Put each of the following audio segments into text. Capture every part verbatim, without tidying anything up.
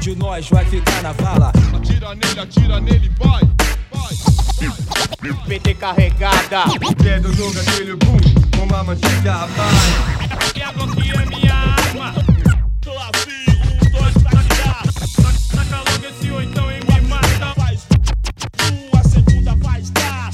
de nós vai ficar na vala. Atira nele, atira nele, vai, vai. P T carregada, Dedo no gatilho, bum, uma manchega, vai. quebra que é minha arma. Tô assim, um, dois pra tirar. Saca logo esse oitão e me mata. Faz uma segunda, faz dar.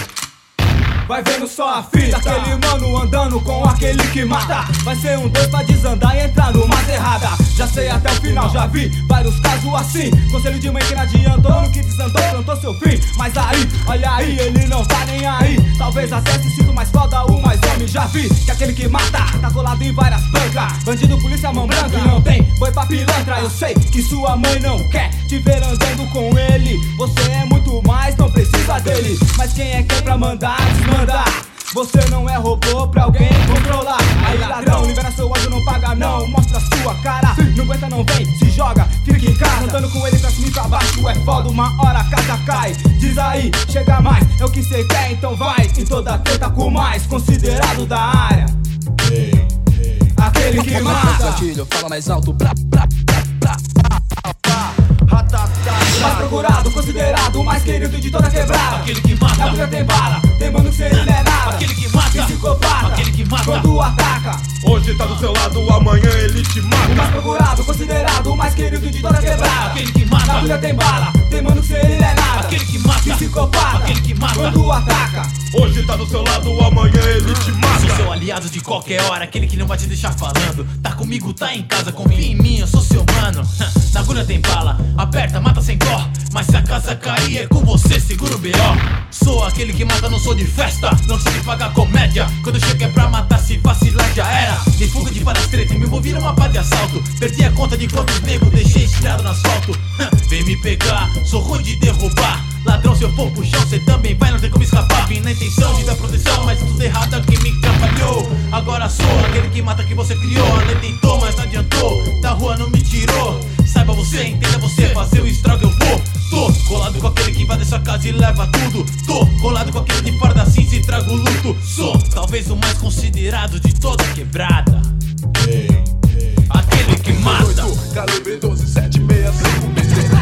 Vai vendo só a fita, aquele mano andando com aquele que mata. Vai ser um dois pra desandar e entrar numa errada. Já sei até o final, já vi vários casos assim. Conselho de mãe que não adiantou, no que desandou, plantou seu fim. Mas aí, olha aí, ele não tá nem aí. Talvez até se sinta mais foda, o mais homem. Já vi que aquele que mata tá colado em várias bancas. Bandido, polícia, mão branca e não tem boi pra pilantra. Eu sei que sua mãe não quer te ver andando com ele. Você é muito mais, não precisa dele. Mas quem é quem pra mandar, desmandar? Você não é robô pra alguém controlar. Aí ladrão, libera seu ódio, não paga não. Mostra sua cara, não aguenta não vem, se joga, fica em casa. Andando com ele pra cima e pra baixo é foda, uma hora a casa cai. Diz aí, chega mais, é o que cê quer, então vai. Em toda treta com o mais considerado da área. Aquele que mata. Gatilho, fala mais alto, blá, blá, blá, blá. Mais procurado, considerado o mais querido de toda quebrada. Aquele que mata, na bolha tem bala, tem mano que cê não é nada. aquele que mata, psicopata, aquele que mata. quando ataca. Hoje tá do seu lado, amanhã ele te O mais mata. procurado, considerado o mais querido de toda quebrada. Aquele que mata, na bolha tem bala, tem mano que cê não é nada. aquele que mata, Psicopata, aquele que mata. quando ataca. Hoje tá do seu lado, amanhã ele te Sou mata. seu aliado de qualquer hora, aquele que não vai te deixar falando. Tá comigo, tá em casa, confia em mim, eu sou seu mano. Na agulha tem bala, aperta, mata sem dó. Mas se a casa cair é com você, segura o B O. Sou aquele que mata, não sou de festa, não sei de pagar comédia. Quando eu chego é pra matar, se vacilar já era. De fuga de várias tretas, me envolvi numa pá de assalto. Perdi a conta de quantos negros deixei estirado no asfalto. Vem me pegar, sou ruim de derrubar. Ladrão, se eu for pro chão, cê também vai, não tem como escapar. Vim na intenção de dar proteção, mas tudo errado aqui me atrapalhou. Agora sou aquele que mata que você criou. Ele tentou, mas não adiantou, da rua não me tirou. Saiba você, entenda você, fazer o estrago eu vou. Tô colado com aquele que invade sua casa e leva tudo. Tô colado com aquele de farda cinza e trago luto. Sou talvez o mais considerado de toda a quebrada. Aquele que mata. Calibre doze, sete, seis, cinco.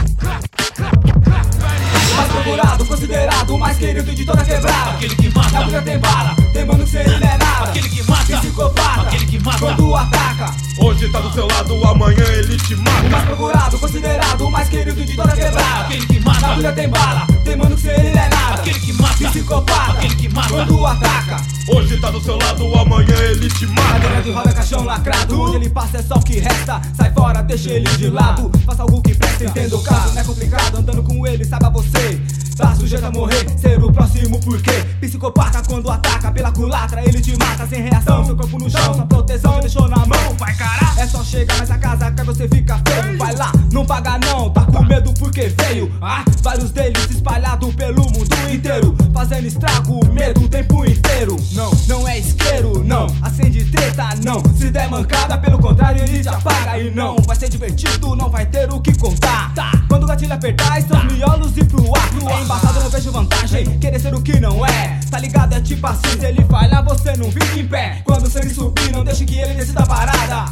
Mais procurado, considerado o mais querido de toda quebrada. Aquele que mata, Na bolha tem bala, tem mano que cê não é nada. aquele que mata, Psicopata, aquele que mata. quando ataca. Hoje tá do seu lado, amanhã ele te O mais mata. procurado, considerado o mais querido de toda quebrada. Aquele que Na mata, bolha tem bala, tem mano que cê não é nada. aquele que mata, Psicopata, aquele que mata. quando ataca. Hoje tá do seu lado, amanhã ele te Cadeira mata. de roda é caixão lacrado. Onde ele passa é só o que resta. Sai fora, deixa ele de lado. Faça algo que presta, entenda o caso. Não é complicado, andando com ele, saiba você. Tá sujeito a morrer, ser o próximo porque psicopata quando ataca pela culatra, ele te mata sem reação. Seu corpo no chão, sua proteção deixou na mão. Vai caralho, é só chegar nessa casa que você fica feio. Vai lá, não paga não, tá com medo porque veio. Ah, vários deles espalhados pelo mundo inteiro, fazendo estrago, medo o tempo inteiro. Não, não é isqueiro, não, acende treta, não. Se der mancada, pelo contrário, ele te apaga. E não vai ser divertido, não vai ter o que contar. Tá. Quando o gatilho apertar, estão os miolos e pro ar. É embaçado, não vejo vantagem, querer ser o que não é. Tá ligado, é tipo assim, se ele falhar, você não fica em pé. Quando o sangue subir, não deixe que ele decida a parada.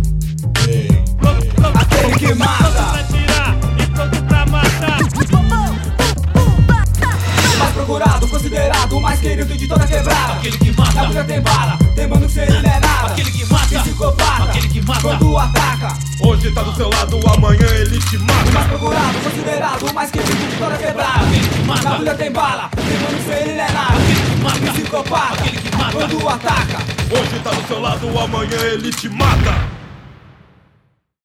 Aquele que mata. Pra tirar e pronto pra matar. Mais procurado, considerado o mais querido de toda quebrada. Aquele que Na mata, bolha tem bala, tem mano que cê não é nada. aquele que mata, Psicopata, aquele que mata. quando ataca. Hoje tá do seu lado, amanhã ele te O mais mata. procurado, considerado o mais querido de toda quebrada. Aquele que mata, Na bolha tem bala, tem mano que cê não é nada. aquele que mata, Psicopata, aquele que mata. quando ataca. Hoje tá do seu lado, amanhã ele te mata.